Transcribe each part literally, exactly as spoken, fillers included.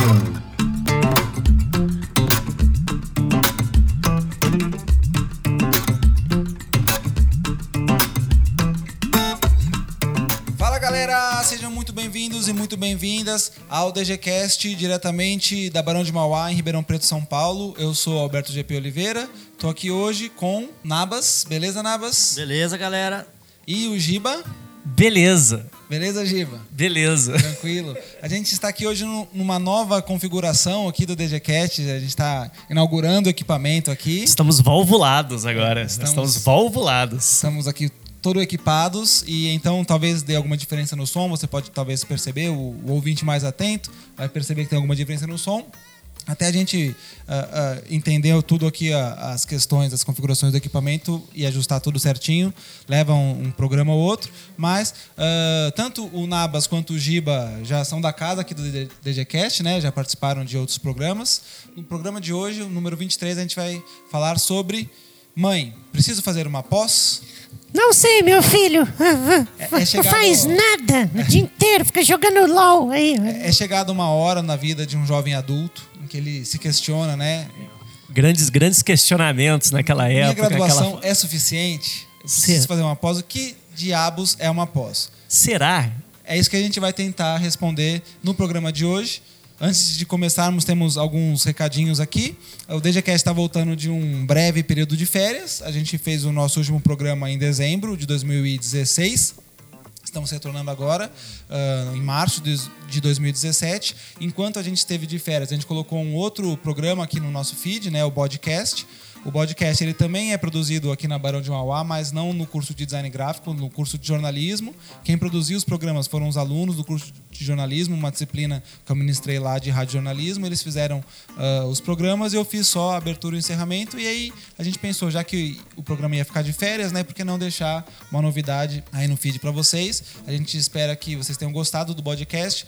Sejam muito bem-vindos e muito bem-vindas ao DGCast, diretamente da Barão de Mauá, em Ribeirão Preto, São Paulo. Eu sou Alberto G P Oliveira, tô aqui hoje com Nabas. Beleza, Nabas? Beleza, galera. E o Giba? Beleza. Beleza, Giba? Beleza. Tranquilo. A gente está aqui hoje numa nova configuração aqui do DGCast. A gente está inaugurando o equipamento aqui. Estamos valvulados agora. Estamos, Estamos valvulados. Estamos aqui todo equipados e então talvez dê alguma diferença no som. Você pode talvez perceber, o, o ouvinte mais atento vai perceber que tem alguma diferença no som. Até a gente uh, uh, entender tudo aqui, uh, as questões, as configurações do equipamento e ajustar tudo certinho, leva um, um programa ou outro, mas uh, tanto o Nabas quanto o Giba já são da casa aqui do DGCast, né? Já participaram de outros programas. No programa de hoje, o número vinte e três, a gente vai falar sobre: mãe, preciso fazer uma pós? Não sei, meu filho. É, é não faz nada o dia inteiro, fica jogando LOL aí. É, é chegada uma hora na vida de um jovem adulto em que ele se questiona, né? Grandes, grandes questionamentos naquela Minha época. Minha graduação aquela... é suficiente? Eu preciso Ser... fazer uma pós? O que diabos é uma pós? Será? É isso que a gente vai tentar responder no programa de hoje. Antes de começarmos, temos alguns recadinhos aqui. O DGCast está voltando de um breve período de férias. A gente fez o nosso último programa em dezembro de dois mil e dezesseis. Estamos retornando agora, uh, em março de dois mil e dezessete. Enquanto a gente esteve de férias, a gente colocou um outro programa aqui no nosso feed, né, o podcast. O podcast ele também é produzido aqui na Barão de Mauá, mas não no curso de design gráfico, no curso de jornalismo. Quem produziu os programas foram os alunos do curso de jornalismo, uma disciplina que eu ministrei lá de radiojornalismo. Eles fizeram uh, os programas e eu fiz só a abertura e o encerramento. E aí a gente pensou, já que o programa ia ficar de férias, né, por que não deixar uma novidade aí no feed para vocês? A gente espera que vocês tenham gostado do podcast.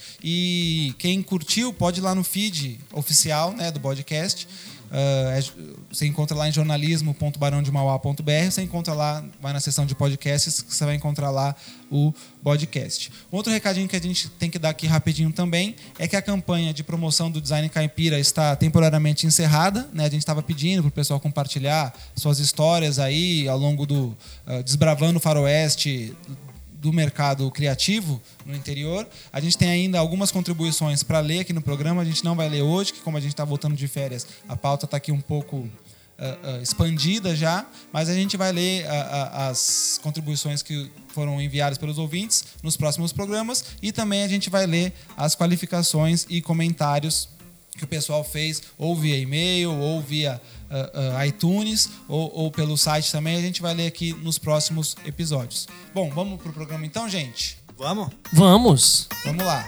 E quem curtiu pode ir lá no feed oficial, né, do podcast. Uh, é, você encontra lá em jornalismo ponto barão de mauá ponto b r. Você encontra lá, vai na seção de podcasts, que você vai encontrar lá o podcast. Outro recadinho que a gente tem que dar aqui rapidinho também é que a campanha de promoção do Design Caipira está temporariamente encerrada, né? A gente estava pedindo para o pessoal compartilhar suas histórias aí ao longo do uh, Desbravando o Faroeste do mercado criativo no interior. A gente tem ainda algumas contribuições para ler aqui no programa. A gente não vai ler hoje, que como a gente está voltando de férias, a pauta está aqui um pouco uh, uh, expandida já, mas a gente vai ler uh, uh, as contribuições que foram enviadas pelos ouvintes nos próximos programas e também a gente vai ler as qualificações e comentários que o pessoal fez ou via e-mail ou via uh, uh, iTunes ou, ou pelo site também. A gente vai ler aqui nos próximos episódios. Bom, vamos pro programa então, gente? Vamos? Vamos! Vamos lá!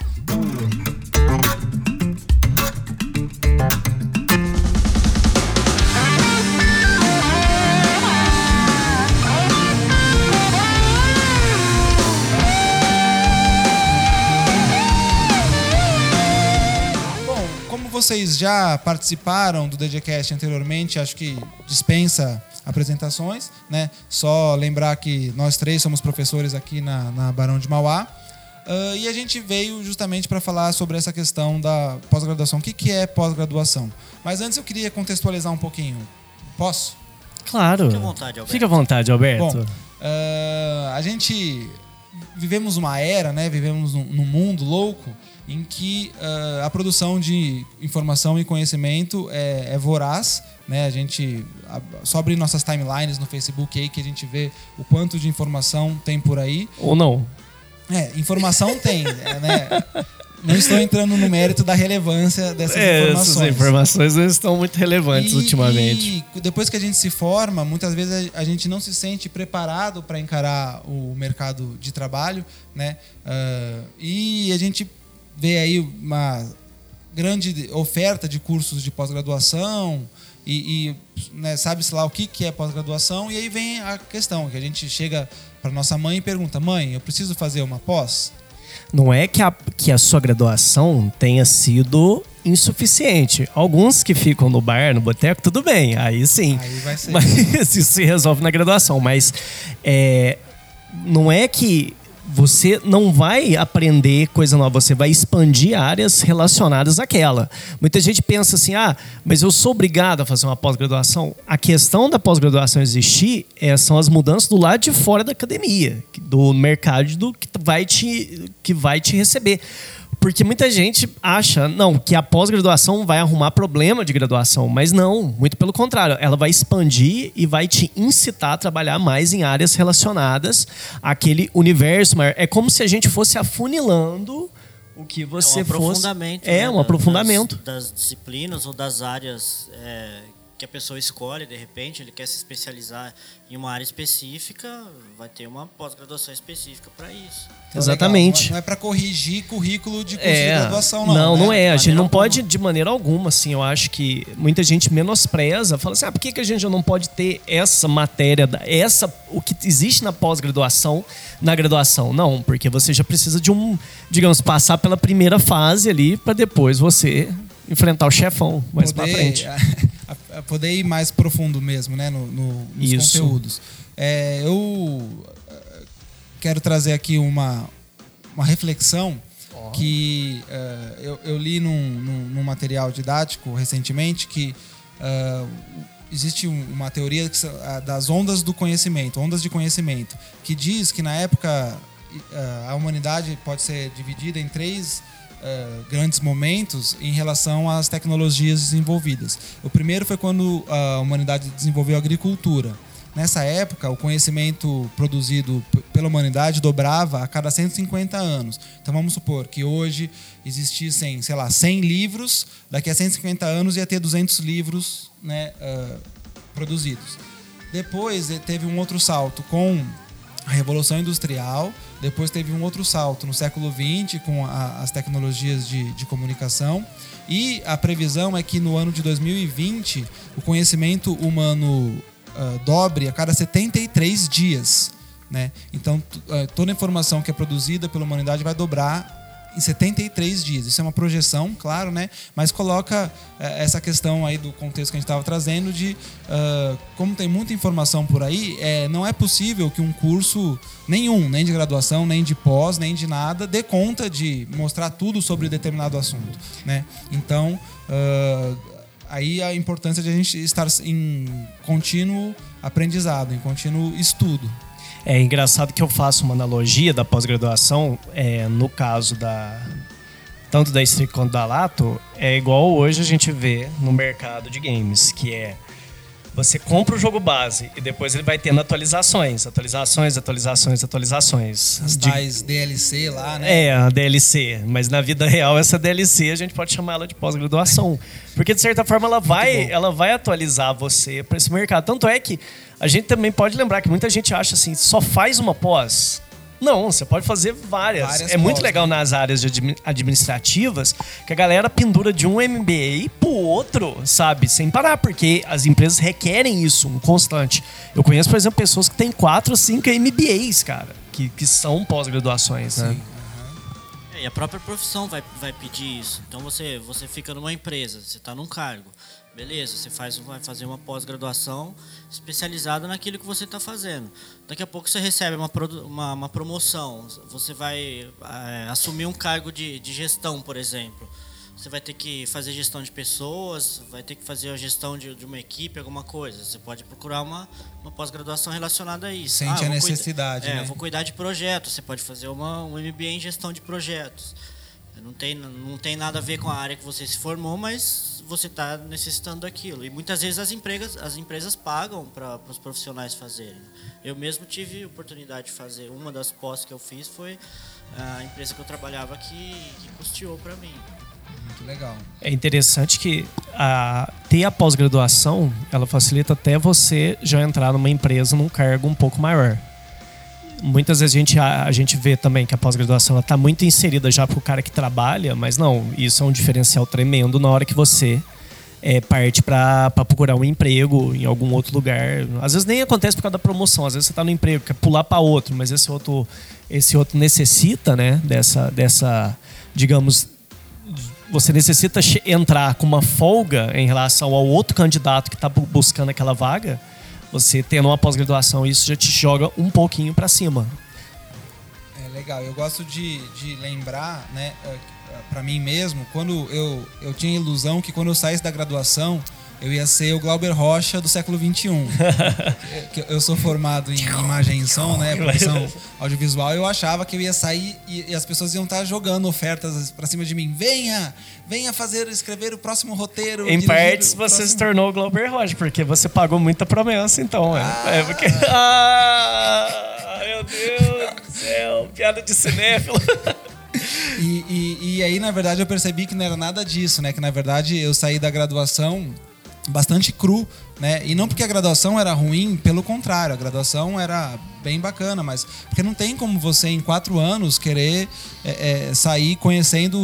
Vocês já participaram do DGCast anteriormente, acho que dispensa apresentações, né? Só lembrar que nós três somos professores aqui na, na Barão de Mauá. Uh, e a gente veio justamente para falar sobre essa questão da pós-graduação. O que, que é pós-graduação? Mas antes eu queria contextualizar um pouquinho. Posso? Claro. Fique à vontade, Alberto. Fique à vontade, Alberto. Bom, uh, a gente vivemos uma era, né? Vivemos num, num mundo louco em que uh, a produção de informação e conhecimento é, é voraz, né? A gente a, só abrir nossas timelines no Facebook aí que a gente vê o quanto de informação tem por aí. Ou não. É, informação tem, né? Não estou entrando no mérito da relevância dessas é, informações. Essas informações não estão muito relevantes e, ultimamente. E depois que a gente se forma, muitas vezes a gente não se sente preparado para encarar o mercado de trabalho, né? Uh, e a gente vê aí uma grande oferta de cursos de pós-graduação e, e né, sabe-se lá o que, que é pós-graduação. E aí vem a questão, que a gente chega para nossa mãe e pergunta: mãe, eu preciso fazer uma pós? Não é que a, que a sua graduação tenha sido insuficiente. Alguns que ficam no bar, no boteco, tudo bem, aí sim. Aí vai ser. Mas isso se resolve na graduação. Mas é, não é que você não vai aprender coisa nova, você vai expandir áreas relacionadas àquela. Muita gente pensa assim, ah, mas eu sou obrigado a fazer uma pós-graduação. A questão da pós-graduação existir é, são as mudanças do lado de fora da academia, do mercado do, que, vai te, que vai te receber. Porque muita gente acha, não, que a pós-graduação vai arrumar problema de graduação, mas não, muito pelo contrário, ela vai expandir e vai te incitar a trabalhar mais em áreas relacionadas àquele universo maior. É como se a gente fosse afunilando o que você é um fosse... aprofundamento. É, né, um aprofundamento. Das, das disciplinas ou das áreas é, que a pessoa escolhe, de repente, ele quer se especializar em uma área específica, vai ter uma pós-graduação específica para isso. Então, Exatamente. Legal. Não é para corrigir currículo de curso É, de graduação, não. Não, né? não é. A gente não alguma. pode, de maneira alguma, assim, eu acho que muita gente menospreza, fala assim, ah, por que, que a gente já não pode ter essa matéria, essa, o que existe na pós-graduação, na graduação? Não, porque você já precisa de um, digamos, passar pela primeira fase ali, para depois você enfrentar o chefão mais para frente. A, a poder ir mais profundo mesmo, né, no, no, nos Isso. conteúdos. É, eu quero trazer aqui uma, uma reflexão oh. que uh, eu, eu li num, num, num material didático recentemente que uh, existe uma teoria que, uh, das ondas do conhecimento, ondas de conhecimento, que diz que na época uh, a humanidade pode ser dividida em três Uh, grandes momentos em relação às tecnologias desenvolvidas. O primeiro foi quando a humanidade desenvolveu a agricultura. Nessa época, o conhecimento produzido p- pela humanidade dobrava a cada cento e cinquenta anos. Então vamos supor que hoje existissem, sei lá, cem livros, daqui a cento e cinquenta anos ia ter duzentos livros, né, uh, produzidos. Depois teve um outro salto com a Revolução Industrial, depois teve um outro salto no século vinte com a, as tecnologias de, de comunicação, e a previsão é que no ano de dois mil e vinte o conhecimento humano uh, dobre a cada setenta e três dias, né? Então t- uh, toda a informação que é produzida pela humanidade vai dobrar em setenta e três dias. Isso é uma projeção, claro, né? Mas coloca uh, essa questão aí do contexto que a gente estava trazendo de uh, como tem muita informação por aí, é, não é possível que um curso nenhum, nem de graduação, nem de pós, nem de nada, dê conta de mostrar tudo sobre determinado assunto, né? Então, uh, aí a importância de a gente estar em contínuo aprendizado, em contínuo estudo. É engraçado que eu faço uma analogia da pós-graduação, é, no caso da tanto da Strict quanto da Lato, é igual hoje a gente vê no mercado de games, que é você compra o jogo base e depois ele vai tendo atualizações, atualizações, atualizações, atualizações. As De- tais D L C lá, né? É, a D L C, mas na vida real essa D L C a gente pode chamar ela de pós-graduação, porque de certa forma ela vai, ela vai atualizar você para esse mercado. Tanto é que a gente também pode lembrar que muita gente acha assim, só faz uma pós. Não, você pode fazer várias. Várias é muito pós, legal né? nas áreas de admi- administrativas que a galera pendura de um M B A pro outro, sabe? Sem parar, porque as empresas requerem isso, um constante. Eu conheço, por exemplo, pessoas que têm quatro, cinco M B As, cara, que, que são pós-graduações, né? É, e a própria profissão vai, vai pedir isso. Então você, você fica numa empresa, você está num cargo. Beleza, você faz, vai fazer uma pós-graduação especializada naquilo que você está fazendo. Daqui a pouco você recebe uma, produ- uma, uma promoção, você vai é, assumir um cargo de, de gestão, por exemplo. Você vai ter que fazer gestão de pessoas, vai ter que fazer a gestão de, de uma equipe, alguma coisa. Você pode procurar uma, uma pós-graduação relacionada a isso. Sente eu a vou necessidade, cuida- né? É, eu vou cuidar de projetos, você pode fazer uma, um M B A em gestão de projetos. Não tem, não tem nada a ver com a área que você se formou, mas você está necessitando daquilo. E muitas vezes as empresas, as empresas pagam para os profissionais fazerem. Eu mesmo tive oportunidade de fazer. Uma das pós que eu fiz foi a empresa que eu trabalhava que, que custeou para mim. Muito legal. É interessante que a, ter a pós-graduação, ela facilita até você já entrar numa empresa num cargo um pouco maior. Muitas vezes a gente, a, a gente vê também que a pós-graduação está muito inserida já para o cara que trabalha, mas não, isso é um diferencial tremendo na hora que você é, parte para procurar um emprego em algum outro lugar. Às vezes nem acontece por causa da promoção, às vezes você está no emprego, quer pular para outro, mas esse outro, esse outro necessita, né, dessa, dessa, digamos, você necessita entrar com uma folga em relação ao outro candidato que está buscando aquela vaga. Você tendo uma pós-graduação, isso já te joga um pouquinho para cima. É Legal, eu gosto de, de lembrar, né, para mim mesmo, quando eu, eu tinha a ilusão que quando eu saísse da graduação, eu ia ser o Glauber Rocha do século vinte e um. Eu sou formado em imagem e som, né, produção audiovisual, e eu achava que eu ia sair e, e as pessoas iam estar jogando ofertas pra cima de mim. Venha, venha fazer, escrever o próximo roteiro. Em partes você próximo... se tornou o Glauber Rocha, porque você pagou muita promessa, então. Ah, é porque... ah, meu Deus do céu, piada de cinéfilo. E, e, e aí, na verdade, eu percebi que não era nada disso, né? Que, na verdade, eu saí da graduação bastante cru, né? E não porque a graduação era ruim, pelo contrário, a graduação era bem bacana, mas porque não tem como você, em quatro anos, querer é, é, sair conhecendo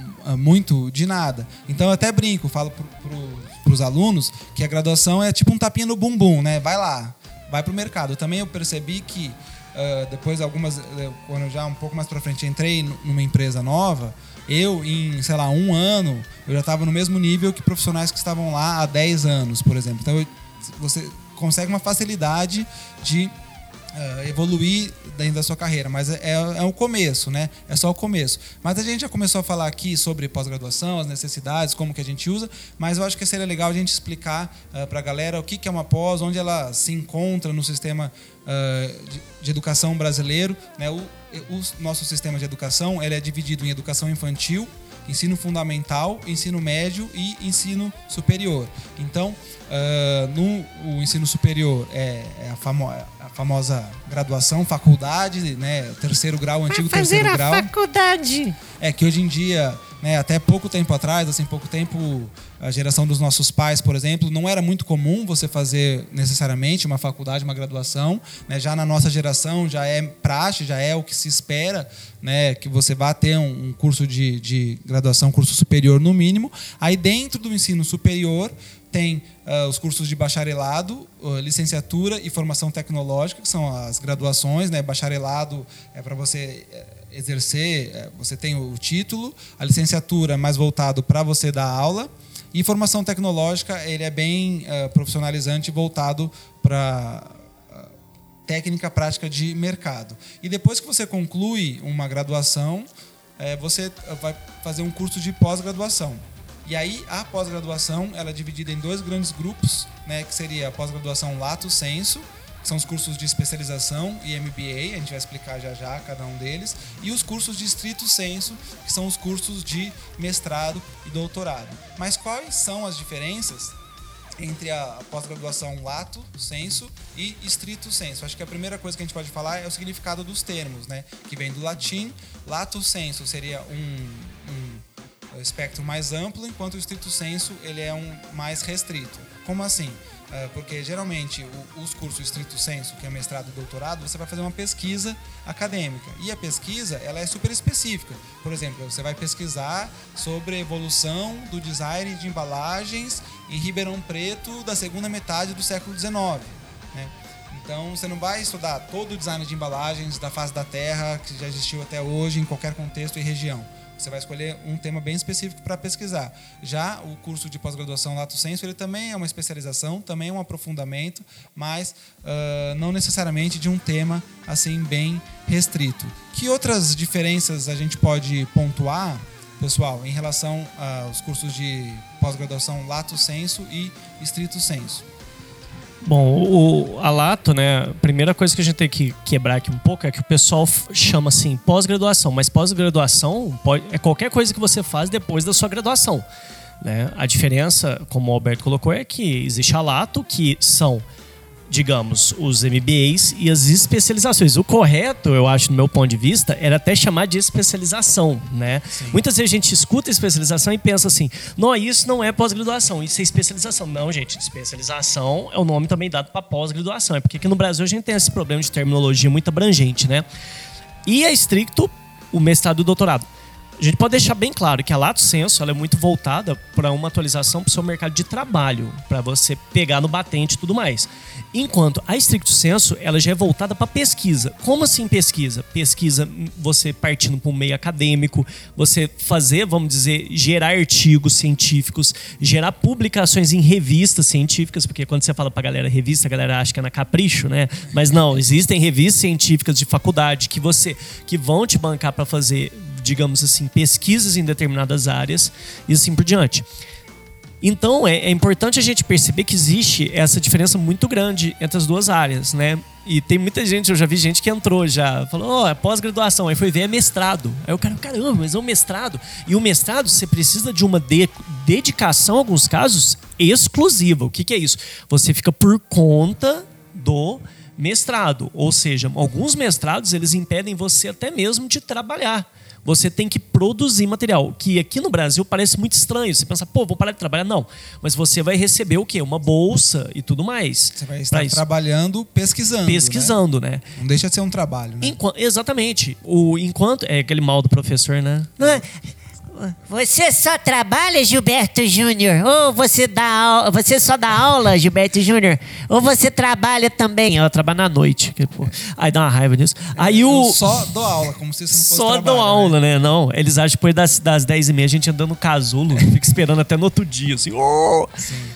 muito de nada. Então, eu até brinco, falo para os alunos que a graduação é tipo um tapinha no bumbum, né? Vai lá, vai pro mercado. Também eu percebi que Uh, depois algumas, quando eu já um pouco mais pra frente entrei numa empresa nova, eu em, sei lá, um ano, eu já estava no mesmo nível que profissionais que estavam lá há dez anos, por exemplo. Então eu, você consegue uma facilidade de uh, evoluir dentro da sua carreira, mas é, é o começo, né? É só o começo. Mas a gente já começou a falar aqui sobre pós-graduação, as necessidades, como que a gente usa, mas eu acho que seria legal a gente explicar uh, para a galera o que, que é uma pós, onde ela se encontra no sistema uh, de, de educação brasileiro, né? O, o nosso sistema de educação ele é dividido em educação infantil, ensino fundamental, ensino médio e ensino superior. Então, uh, no o ensino superior é, é a, famo, a famosa graduação, faculdade, né, terceiro grau, o antigo terceiro grau. Fazer a faculdade. É que hoje em dia, né, até pouco tempo atrás, assim, pouco tempo, a geração dos nossos pais, por exemplo, não era muito comum você fazer necessariamente uma faculdade, uma graduação, né? Já na nossa geração já é praxe, já é o que se espera, né, que você vá ter um, um curso de, de graduação, curso superior no mínimo. Aí dentro do ensino superior tem uh, os cursos de bacharelado, uh, licenciatura e formação tecnológica, que são as graduações, né? Bacharelado é para você uh, exercer, uh, você tem o título, a licenciatura é mais voltado para você dar aula, e formação tecnológica ele é bem uh, profissionalizante, voltado para uh, técnica prática de mercado. E depois que você conclui uma graduação, uh, você vai fazer um curso de pós-graduação. E aí, a pós-graduação ela é dividida em dois grandes grupos, né, que seria a pós-graduação Lato Sensu, que são os cursos de especialização e M B A, a gente vai explicar já já cada um deles, e os cursos de Stricto Sensu, que são os cursos de mestrado e doutorado. Mas quais são as diferenças entre a pós-graduação Lato Sensu e Stricto Sensu? Acho que a primeira coisa que a gente pode falar é o significado dos termos, né, que vem do latim. Lato Sensu seria um... um espectro mais amplo, enquanto o Stricto Sensu ele é um mais restrito. Como assim? Porque geralmente os cursos Stricto Sensu, que é mestrado e doutorado, você vai fazer uma pesquisa acadêmica. E a pesquisa ela é super específica. Por exemplo, você vai pesquisar sobre a evolução do design de embalagens em Ribeirão Preto da segunda metade do século dezenove. Né? Então, você não vai estudar todo o design de embalagens da face da Terra, que já existiu até hoje, em qualquer contexto e região. Você vai escolher um tema bem específico para pesquisar. Já o curso de pós-graduação Lato Sensu, ele também é uma especialização, também é um aprofundamento, mas uh, não necessariamente de um tema assim bem restrito. Que outras diferenças a gente pode pontuar, pessoal, em relação aos cursos de pós-graduação Lato Sensu e Stricto Sensu? Bom, o, a Lato, né, a primeira coisa que a gente tem que quebrar aqui um pouco é que o pessoal chama assim pós-graduação, mas pós-graduação pode, é qualquer coisa que você faz depois da sua graduação, né? A diferença, como o Alberto colocou, é que existe a Lato, que são, digamos, os M B As e as especializações. O correto, eu acho, no meu ponto de vista, era até chamar de especialização, né? Sim. Muitas vezes a gente escuta especialização e pensa assim, não, isso não é pós-graduação, isso é especialização. Não, gente, especialização é o nome também dado para pós-graduação. É porque aqui no Brasil a gente tem esse problema de terminologia muito abrangente, né? E é estricto o mestrado e o doutorado. A gente pode deixar bem claro que a Lato Sensu ela é muito voltada para uma atualização para o seu mercado de trabalho, para você pegar no batente e tudo mais. Enquanto a Stricto Sensu ela já é voltada para pesquisa. Como assim pesquisa? Pesquisa, você partindo para um meio acadêmico, você fazer, vamos dizer, gerar artigos científicos, gerar publicações em revistas científicas, porque quando você fala para a galera revista, a galera acha que é na Capricho, né? Mas não, existem revistas científicas de faculdade que você que vão te bancar para fazer, digamos assim, pesquisas em determinadas áreas e assim por diante. Então, é, é importante a gente perceber que existe essa diferença muito grande entre as duas áreas, né? E tem muita gente, eu já vi gente que entrou já, falou, ó, oh, é pós-graduação, aí foi ver, é mestrado. Aí o cara, caramba, mas é um mestrado. E o mestrado, você precisa de uma de- dedicação, em alguns casos, exclusiva. O que, que é isso? Você fica por conta do mestrado. Ou seja, alguns mestrados, eles impedem você até mesmo de trabalhar. Você tem que produzir material, que aqui no Brasil parece muito estranho. Você pensa, pô, vou parar de trabalhar. Não, mas você vai receber o quê? Uma bolsa e tudo mais. Você vai estar trabalhando, pesquisando. Pesquisando, né? né? Não deixa de ser um trabalho, né? Enqu- exatamente. O, enquanto, é aquele mal do professor, né? Não é- Você só trabalha, Gilberto Júnior? Ou você dá au- você só dá aula, Gilberto Júnior? Ou você trabalha também? Ela trabalha na noite. Que, pô, aí dá uma raiva disso. Aí o... Eu só dou aula, como se isso não fosse Só trabalho, dão aula, né? né? Não, eles acham que depois das, das dez e meia a gente andando no casulo, fica esperando até no outro dia, assim. Oh!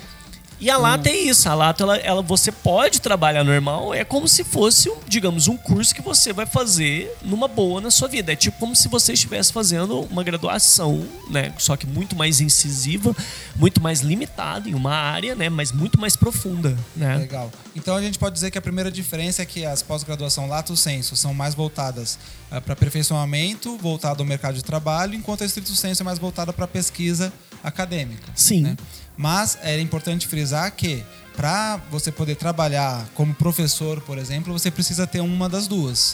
E a Lato é isso. A Lato, ela, ela, você pode trabalhar normal, é como se fosse, um, digamos, um curso que você vai fazer numa boa na sua vida. É tipo como se você estivesse fazendo uma graduação, né? Só que muito mais incisiva, muito mais limitada em uma área, né? Mas muito mais profunda, né? Legal. Então a gente pode dizer que a primeira diferença é que as pós-graduação Lato Sensu são mais voltadas uh, para aperfeiçoamento, voltado ao mercado de trabalho, enquanto a Stricto Sensu é mais voltada para pesquisa acadêmica. Sim. Né? Mas é importante frisar que para você poder trabalhar como professor, por exemplo, você precisa ter uma das duas.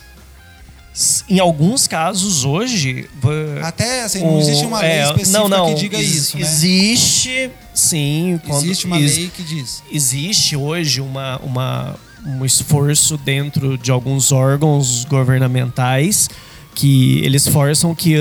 Em alguns casos, hoje... Até assim, não existe uma lei é, específica não, não, que diga ex- isso, né? Existe, sim. Quando, Existe uma ex- lei que diz. Existe hoje uma, uma, um esforço dentro de alguns órgãos governamentais que eles forçam que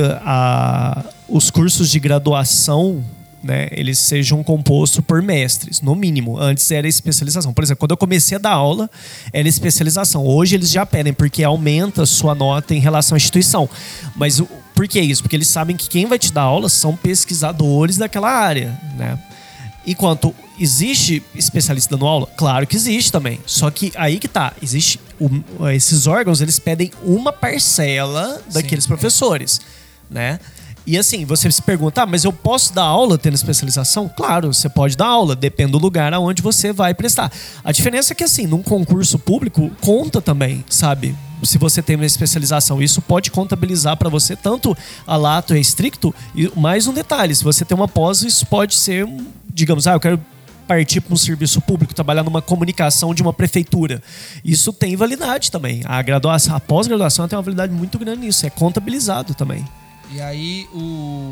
a, os cursos de graduação, né, eles sejam compostos por mestres, no mínimo. Antes era especialização. Por exemplo, quando eu comecei a dar aula, era especialização. Hoje eles já pedem, porque aumenta a sua nota em relação à instituição. Mas o, por que isso? Porque eles sabem que quem vai te dar aula são pesquisadores daquela área, né? Enquanto existe especialista dando aula, claro que existe também. Só que aí que tá, existe o, esses órgãos, eles pedem uma parcela daqueles Sim, professores, é. né? E assim, você se pergunta, ah, mas eu posso dar aula tendo especialização? Claro, você pode dar aula, depende do lugar aonde você vai prestar. A diferença é que assim, num concurso público, conta também, sabe? Se você tem uma especialização, isso pode contabilizar para você, tanto a Lato é estricto, e mais um detalhe, se você tem uma pós, isso pode ser, digamos, ah, eu quero partir para um serviço público, trabalhar numa comunicação de uma prefeitura. Isso tem validade também. A graduação, a pós-graduação tem uma validade muito grande nisso, é contabilizado também. E aí o,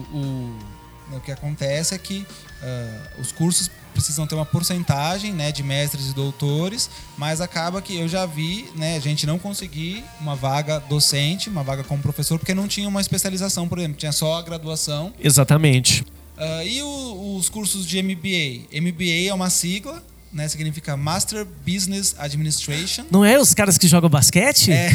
o, o que acontece é que uh, os cursos precisam ter uma porcentagem, né, de mestres e doutores, mas acaba que eu já vi, né, a gente não conseguir uma vaga docente, uma vaga como professor, porque não tinha uma especialização, por exemplo, tinha só a graduação. Exatamente. Uh, e o, os cursos de M B A? M B A é uma sigla, né, significa Master Business Administration. Não é os caras que jogam basquete? É.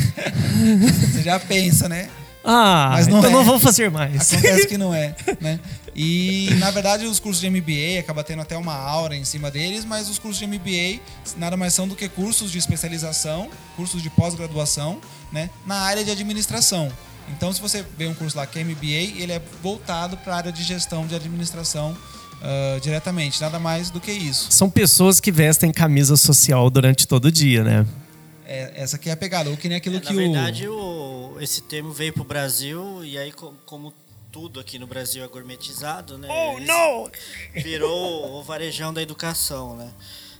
Você já pensa, né? Ah, Mas não então é. não vou fazer mais. Acontece que não é, né? E, na verdade, os cursos de M B A acaba tendo até uma aura em cima deles, mas os cursos de M B A nada mais são do que cursos de especialização, cursos de pós-graduação, né, na área de administração. Então, se você vê um curso lá que é M B A, ele é voltado para a área de gestão de administração uh, diretamente, nada mais do que isso. São pessoas que vestem camisa social durante todo o dia, né? É, essa aqui é a pegada, ou que nem aquilo É, que na verdade, o... o, esse termo veio pro Brasil e aí, como, como tudo aqui no Brasil é gourmetizado, né? Oh, eles- não! Virou o varejão da educação, né?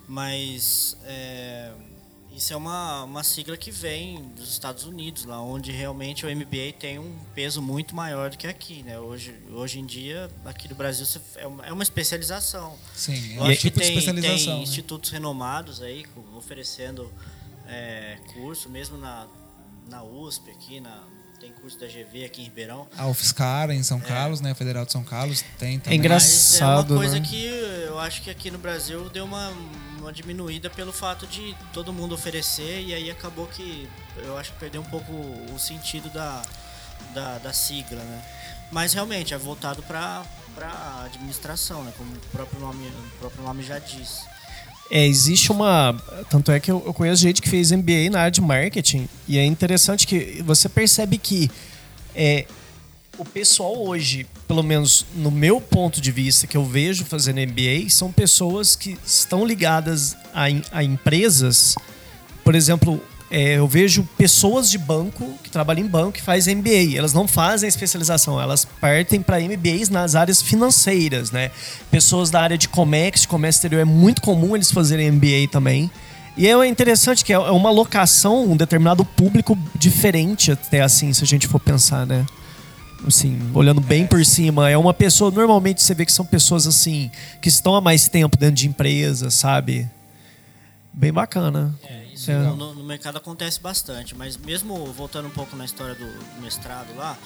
Mas é, isso é uma, uma sigla que vem dos Estados Unidos, lá onde realmente o M B A tem um peso muito maior do que aqui, né? Hoje, hoje em dia, aqui no Brasil, você- é uma, é uma especialização. Sim, é um Lógico tipo que de tem, especialização. tem né? institutos renomados aí com- oferecendo é, curso, mesmo na, na U S P aqui, na, tem curso da G V aqui em Ribeirão. A UFSCar em São é. Carlos, né? Federal de São Carlos tem também. É engraçado, Mas é uma coisa né? que eu acho que aqui no Brasil deu uma, uma diminuída pelo fato de todo mundo oferecer, e aí acabou que eu acho que perdeu um pouco o sentido da, da, da sigla, né? Mas realmente é voltado para para administração, né? Como o próprio nome, o próprio nome já diz. É, existe uma... Tanto é que eu, eu conheço gente que fez M B A na área de marketing, e é interessante que você percebe que é, o pessoal hoje, pelo menos no meu ponto de vista, que eu vejo fazendo M B A, são pessoas que estão ligadas a, a empresas. Por exemplo, é, eu vejo pessoas de banco, que trabalham em banco, que fazem M B A. Elas não fazem especialização, elas partem para M B As nas áreas financeiras, né? Pessoas da área de comércio, comércio exterior, é muito comum eles fazerem M B A também. E é interessante que é uma locação, um determinado público diferente até assim, se a gente for pensar, né? Assim, olhando bem por cima, é uma pessoa... Normalmente você vê que são pessoas assim, que estão há mais tempo dentro de empresa, sabe? Bem bacana. É, isso é. no, no mercado acontece bastante, mas mesmo voltando um pouco na história do, do mestrado lá,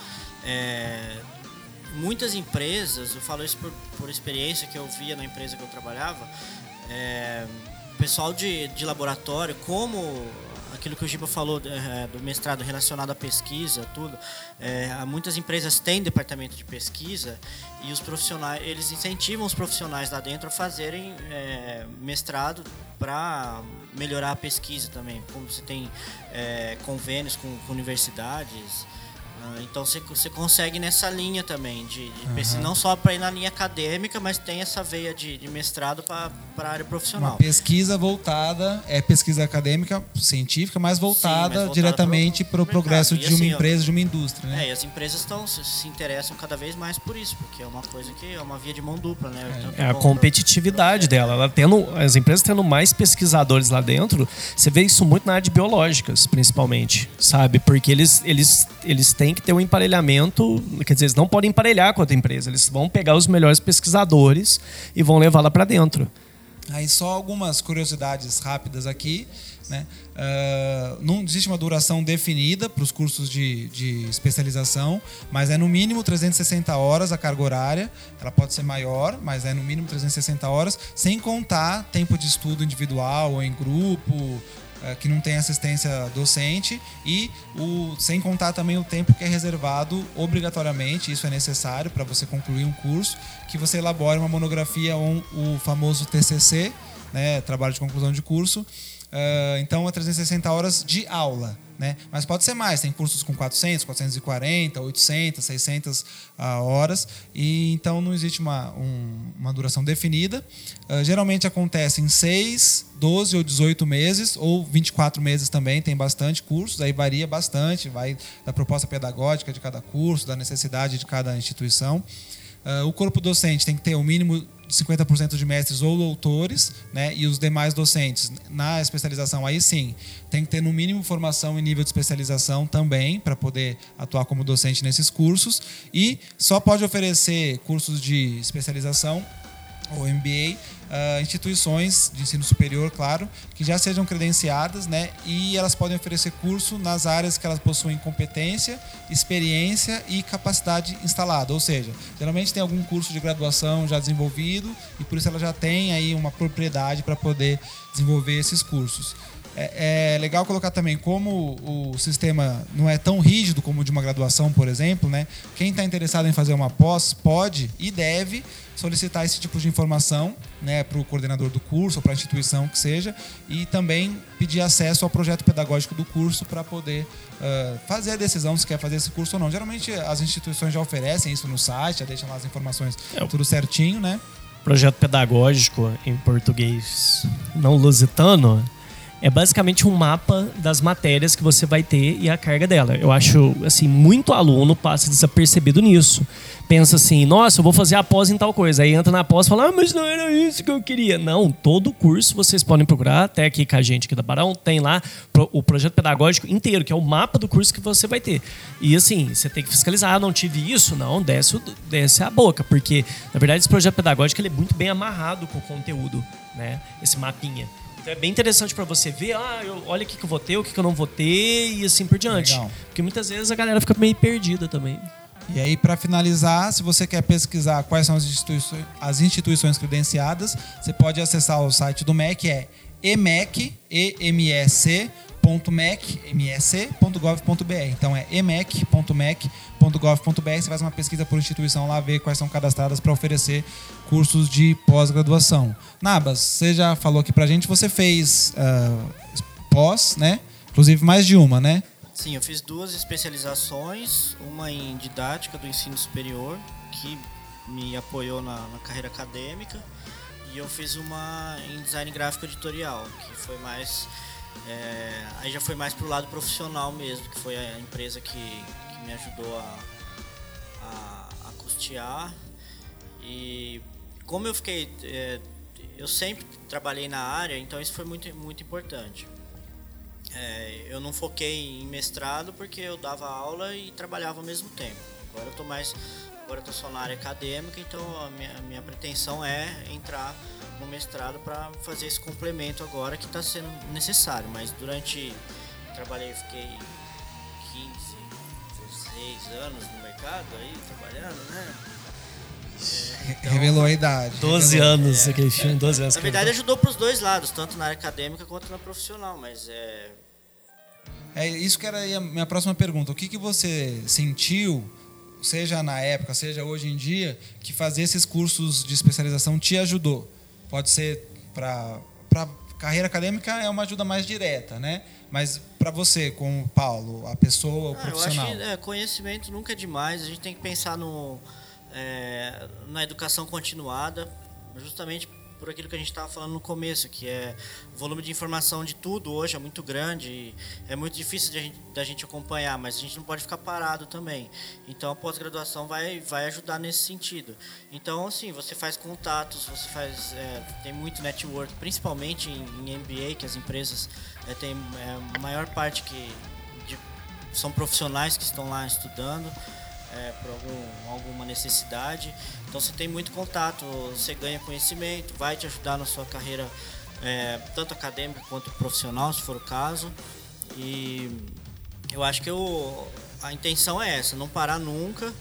é, muitas empresas, eu falo isso por, por experiência que eu via na empresa que eu trabalhava, é, pessoal de, de laboratório, como aquilo que o Giba falou é, do mestrado relacionado à pesquisa, tudo, é, muitas empresas têm departamento de pesquisa e os profissionais, eles incentivam os profissionais lá dentro a fazerem é, mestrado para melhorar a pesquisa também, como você tem é, convênios com, com universidades. Então você, você consegue nessa linha também, de, de uhum. não só para ir na linha acadêmica, mas tem essa veia de, de mestrado para a área profissional. Uma pesquisa voltada, é pesquisa acadêmica, científica, mas voltada, Sim, mas voltada diretamente para o pro progresso de assim, uma empresa, ó, de uma indústria. Né? É, e as empresas tão, se, se interessam cada vez mais por isso, porque é uma coisa que é uma via de mão dupla. Né? É, é a competitividade pra, dela. Ela tendo, as empresas tendo mais pesquisadores lá dentro, você vê isso muito na área de biológicas, principalmente, sabe? Porque eles, eles, eles têm que ter um emparelhamento, quer dizer, eles não podem emparelhar com outra empresa, eles vão pegar os melhores pesquisadores e vão levar lá para dentro. Aí só algumas curiosidades rápidas aqui, né? Uh, não existe uma duração definida para os cursos de, de especialização, mas é no mínimo trezentas e sessenta horas a carga horária. Ela pode ser maior, mas é no mínimo trezentas e sessenta horas, sem contar tempo de estudo individual ou em grupo, que não tem assistência docente, e o, sem contar também o tempo que é reservado obrigatoriamente, isso é necessário para você concluir um curso, que você elabore uma monografia ou um, o famoso T C C, né, trabalho de conclusão de curso. Uh, então é trezentas e sessenta horas de aula, né? Mas pode ser mais, tem cursos com quatrocentas, quatrocentas e quarenta, oitocentas, seiscentas uh, horas, e então não existe uma, um, uma duração definida. Uh, geralmente acontece em seis, doze ou dezoito meses, ou vinte e quatro meses também, tem bastante cursos, aí varia bastante, vai da proposta pedagógica de cada curso, da necessidade de cada instituição. Uh, o corpo docente tem que ter o mínimo de cinquenta por cento de mestres ou doutores, né? E os demais docentes na especialização, aí sim, tem que ter no mínimo formação em nível de especialização também, para poder atuar como docente nesses cursos, e só pode oferecer cursos de especialização ou M B A, uh, instituições de ensino superior, claro, que já sejam credenciadas, né? E elas podem oferecer curso nas áreas que elas possuem competência, experiência e capacidade instalada. Ou seja, geralmente tem algum curso de graduação já desenvolvido e por isso ela já tem aí uma propriedade para poder desenvolver esses cursos. É, é legal colocar também, como o sistema não é tão rígido como o de uma graduação, por exemplo, né? Quem está interessado em fazer uma pós pode e deve solicitar esse tipo de informação, né, para o coordenador do curso ou para a instituição que seja, e também pedir acesso ao projeto pedagógico do curso para poder uh, fazer a decisão se quer fazer esse curso ou não. Geralmente as instituições já oferecem isso no site, já deixam lá as informações é. tudo certinho, né? Projeto pedagógico em português não lusitano é basicamente um mapa das matérias que você vai ter e a carga dela. Eu acho, assim, muito aluno passa desapercebido nisso. Pensa assim, nossa, eu vou fazer a pós em tal coisa. Aí entra na pós e fala, ah, mas não era isso que eu queria. Não, todo curso vocês podem procurar, até aqui com a gente aqui da Barão, tem lá o projeto pedagógico inteiro, que é o mapa do curso que você vai ter. E assim, você tem que fiscalizar, ah, não tive isso, não, desce, desce a boca. Porque, na verdade, esse projeto pedagógico ele é muito bem amarrado com o conteúdo, né? Esse mapinha. Então é bem interessante para você ver, ah, eu, olha o que, que eu vou ter, o que, que eu não vou ter e assim por diante. Legal. Porque muitas vezes a galera fica meio perdida também. E aí, para finalizar, se você quer pesquisar quais são as instituições, as instituições credenciadas, você pode acessar o site do M E C, é emec, e m e c ponto mec, m e c ponto gov ponto b r. Então é emec ponto mec ponto gov ponto b r. Você faz uma pesquisa por instituição lá, ver quais são cadastradas para oferecer cursos de pós-graduação. Nabas, você já falou aqui pra gente, você fez uh, pós, né? Inclusive mais de uma, né? Sim, eu fiz duas especializações, uma em didática do ensino superior, que me apoiou na, na carreira acadêmica, e eu fiz uma em design gráfico editorial, que foi mais... É, aí já foi mais pro lado profissional mesmo, que foi a empresa que, que me ajudou a, a, a custear. E como eu fiquei... É, eu sempre trabalhei na área, então isso foi muito, muito importante. É, eu não foquei em mestrado porque eu dava aula e trabalhava ao mesmo tempo. Agora eu tô mais, agora eu tô só na área acadêmica, então a minha, a minha pretensão é entrar no mestrado para fazer esse complemento agora que está sendo necessário. Mas durante, trabalhei, fiquei quinze, dezesseis anos no mercado aí trabalhando, né? É, então, revelou a idade. doze revelou. anos, é, aquele filme, doze anos. Na verdade ajudou para os dois lados, tanto na área acadêmica quanto na profissional, mas é... É isso que era a minha próxima pergunta. O que, que você sentiu, seja na época, seja hoje em dia, que fazer esses cursos de especialização te ajudou? Pode ser para para carreira acadêmica é uma ajuda mais direta, né? Mas para você, como Paulo, a pessoa, o ah, profissional. Eu acho que é, conhecimento nunca é demais. A gente tem que pensar no É, na educação continuada, justamente por aquilo que a gente estava falando no começo, que é o volume de informação de tudo hoje é muito grande e é muito difícil de a gente, da gente acompanhar, mas a gente não pode ficar parado também. Então a pós-graduação vai, vai ajudar nesse sentido. Então, assim, você faz contatos, você faz é, tem muito network, principalmente em, em M B A, que as empresas é, tem é, a maior parte que de, são profissionais que estão lá estudando. É, por algum, alguma necessidade, então você tem muito contato, você ganha conhecimento, vai te ajudar na sua carreira é, tanto acadêmica quanto profissional, se for o caso. E eu acho que eu, a intenção é essa, não parar nunca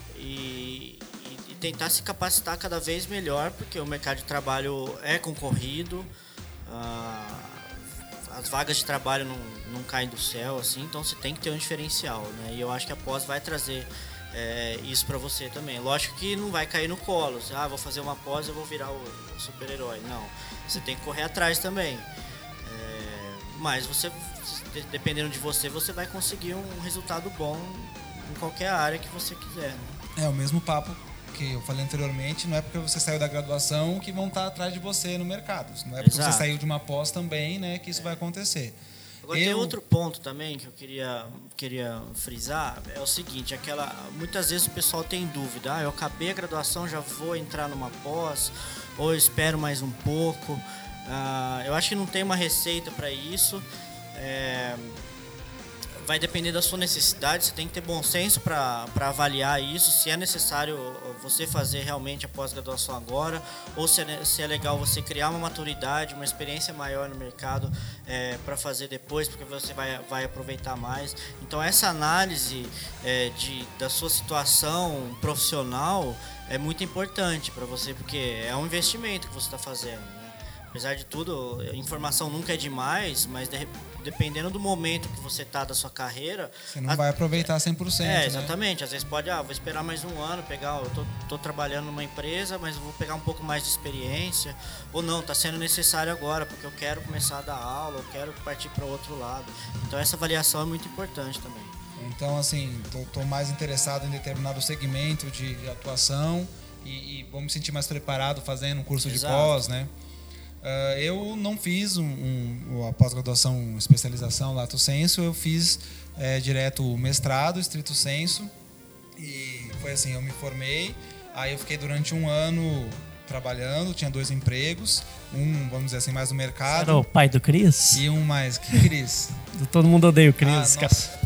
e, e, e tentar se capacitar cada vez melhor, porque o mercado de trabalho é concorrido, ah, as vagas de trabalho não, não caem do céu, assim, então você tem que ter um diferencial, né? E eu acho que a pós vai trazer É, isso para você também. Lógico que não vai cair no colo. Ah, vou fazer uma pós, eu vou virar o, o super-herói. Não. Você tem que correr atrás também. É, mas você, dependendo de você, você vai conseguir um resultado bom em qualquer área que você quiser. Né? É o mesmo papo que eu falei anteriormente. Não é porque você saiu da graduação que vão estar atrás de você no mercado. Não é porque Exato. Você saiu de uma pós também, né, que isso é. vai acontecer. Agora eu... tem outro ponto também que eu queria, queria frisar, é o seguinte, aquela, muitas vezes o pessoal tem dúvida, ah, eu acabei a graduação, já vou entrar numa pós, ou eu espero mais um pouco. Ah, eu acho que não tem uma receita para isso, é, vai depender da sua necessidade, você tem que ter bom senso para avaliar isso, se é necessário você fazer realmente a pós-graduação agora, ou se é, se é legal você criar uma maturidade, uma experiência maior no mercado é, para fazer depois, porque você vai, vai aproveitar mais. Então essa análise é, de, da sua situação profissional é muito importante para você, porque é um investimento que você está fazendo, né? Apesar de tudo, a informação nunca é demais, mas de, dependendo do momento que você está da sua carreira... Você não a, vai aproveitar cem por cento, É, exatamente. Né? Às vezes pode, ah, vou esperar mais um ano, pegar, eu tô, tô trabalhando numa empresa, mas eu vou pegar um pouco mais de experiência. Ou não, está sendo necessário agora, porque eu quero começar a dar aula, eu quero partir para o outro lado. Então essa avaliação é muito importante também. Então, assim, tô, tô mais interessado em determinado segmento de, de atuação e, e vou me sentir mais preparado fazendo um curso Exato. De pós, né? Uh, eu não fiz um, um, a pós-graduação, especialização lato sensu, eu fiz é, direto o mestrado, estrito sensu, e foi assim, eu me formei, aí eu fiquei durante um ano trabalhando, tinha dois empregos, um, vamos dizer assim, mais no mercado. Você era o pai do Cris? E um mais, que Cris? Todo mundo odeia o Cris, ah, cara.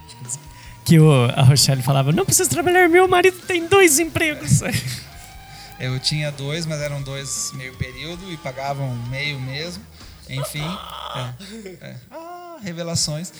Que o, a Rochelle falava, não preciso trabalhar, meu marido tem dois empregos. Eu tinha dois, mas eram dois meio período e pagavam meio mesmo. Enfim, é, é. Ah, revelações.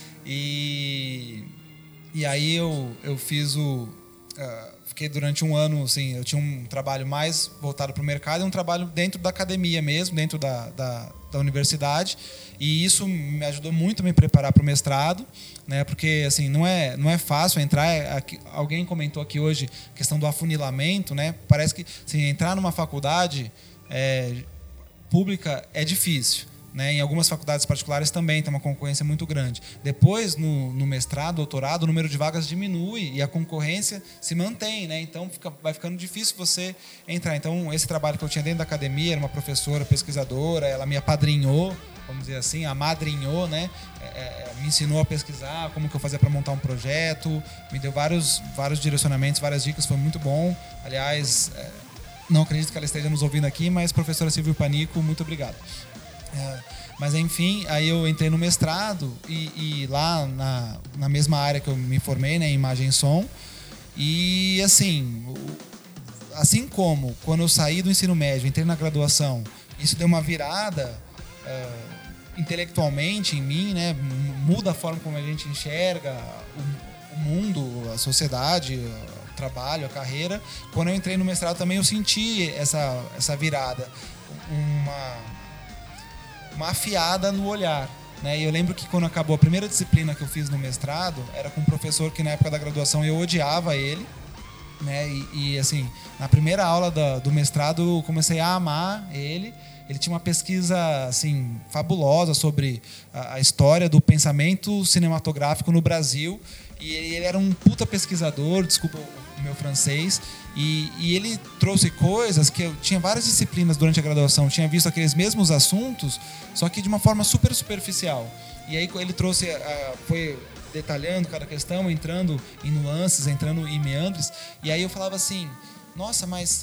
E, e aí eu, eu fiz o... Uh, fiquei durante um ano, assim, eu tinha um trabalho mais voltado para o mercado e um trabalho dentro da academia mesmo, dentro da, da, da universidade. E isso me ajudou muito a me preparar para o mestrado, né? Porque assim, não é, não é fácil entrar. Aqui, alguém comentou aqui hoje a questão do afunilamento, né? Parece que assim, entrar numa faculdade é, pública é difícil. Né? Em algumas faculdades particulares também tem uma concorrência muito grande. Depois, no, no mestrado, doutorado, o número de vagas diminui e a concorrência se mantém. Né? Então, fica, vai ficando difícil você entrar. Então, esse trabalho que eu tinha dentro da academia, era uma professora pesquisadora, ela me apadrinhou, vamos dizer assim, amadrinhou, né? É, é, me ensinou a pesquisar, como que eu fazia para montar um projeto, me deu vários, vários direcionamentos, várias dicas, foi muito bom. Aliás, é, não acredito que ela esteja nos ouvindo aqui, mas professora Silvia Panico, muito obrigado. É, mas enfim, aí eu entrei no mestrado e, e lá na, na mesma área que eu me formei, né, em imagem e som. E assim, assim como quando eu saí do ensino médio, entrei na graduação, isso deu uma virada é, intelectualmente em mim, né, muda a forma como a gente enxerga o, o mundo, a sociedade, o trabalho, a carreira. Quando eu entrei no mestrado também eu senti essa, essa virada, uma uma afiada no olhar, né? E eu lembro que quando acabou a primeira disciplina que eu fiz no mestrado, era com um professor que na época da graduação eu odiava ele, né? E, e assim, na primeira aula da, do mestrado eu comecei a amar ele. Ele tinha uma pesquisa assim fabulosa sobre a, a história do pensamento cinematográfico no Brasil. E ele era um puta pesquisador, desculpa o meu francês, e, e ele trouxe coisas que eu tinha várias disciplinas durante a graduação, tinha visto aqueles mesmos assuntos, só que de uma forma super superficial. E aí ele trouxe, foi detalhando cada questão, entrando em nuances, entrando em meandros, e aí eu falava assim, nossa, mas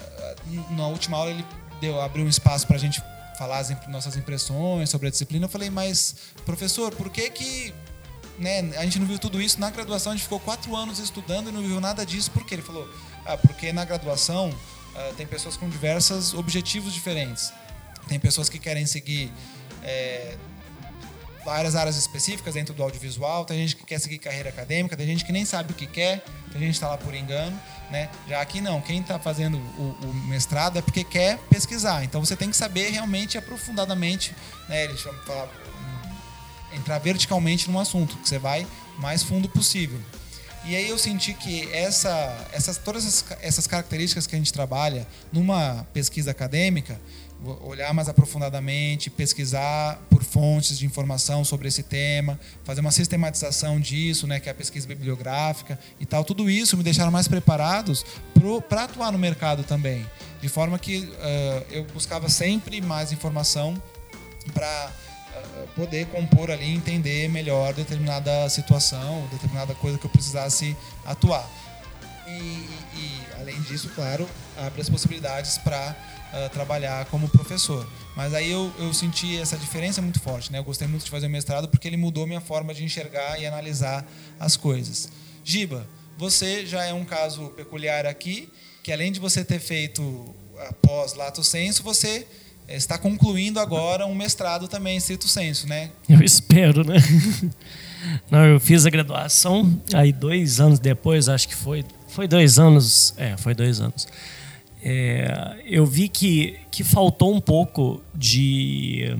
na última aula ele deu, abriu um espaço para a gente falar as nossas impressões sobre a disciplina. Eu falei, mas professor, por que que né, a gente não viu tudo isso na graduação? A gente ficou quatro anos estudando e não viu nada disso. Por quê? Ele falou, ah, porque na graduação uh, tem pessoas com diversos objetivos diferentes. Tem pessoas que querem seguir é, várias áreas específicas dentro do audiovisual, tem gente que quer seguir carreira acadêmica, tem gente que nem sabe o que quer, tem gente que está lá por engano, né? Já aqui não, quem está fazendo o, o mestrado é porque quer pesquisar, então você tem que saber realmente aprofundadamente, né? Eles chamam de falar, entrar verticalmente num assunto, que você vai o mais fundo possível. E aí eu senti que essa, essas, todas essas, essas características que a gente trabalha numa pesquisa acadêmica, olhar mais aprofundadamente, pesquisar por fontes de informação sobre esse tema, fazer uma sistematização disso, né, que é a pesquisa bibliográfica e tal, tudo isso me deixaram mais preparados para atuar no mercado também, de forma que uh, eu buscava sempre mais informação para poder compor ali, entender melhor determinada situação, determinada coisa que eu precisasse atuar. E, e, e além disso, claro, abre as possibilidades para uh, trabalhar como professor. Mas aí eu, eu senti essa diferença muito forte, né? Eu gostei muito de fazer o mestrado porque ele mudou minha forma de enxergar e analisar as coisas. Giba, você já é um caso peculiar aqui, que além de você ter feito após lato sensu, você está concluindo agora um mestrado também, stricto sensu, né? Eu espero, né? Não, eu fiz a graduação, aí dois anos depois, acho que foi, foi dois anos, é, foi dois anos. É, eu vi que, que faltou um pouco de,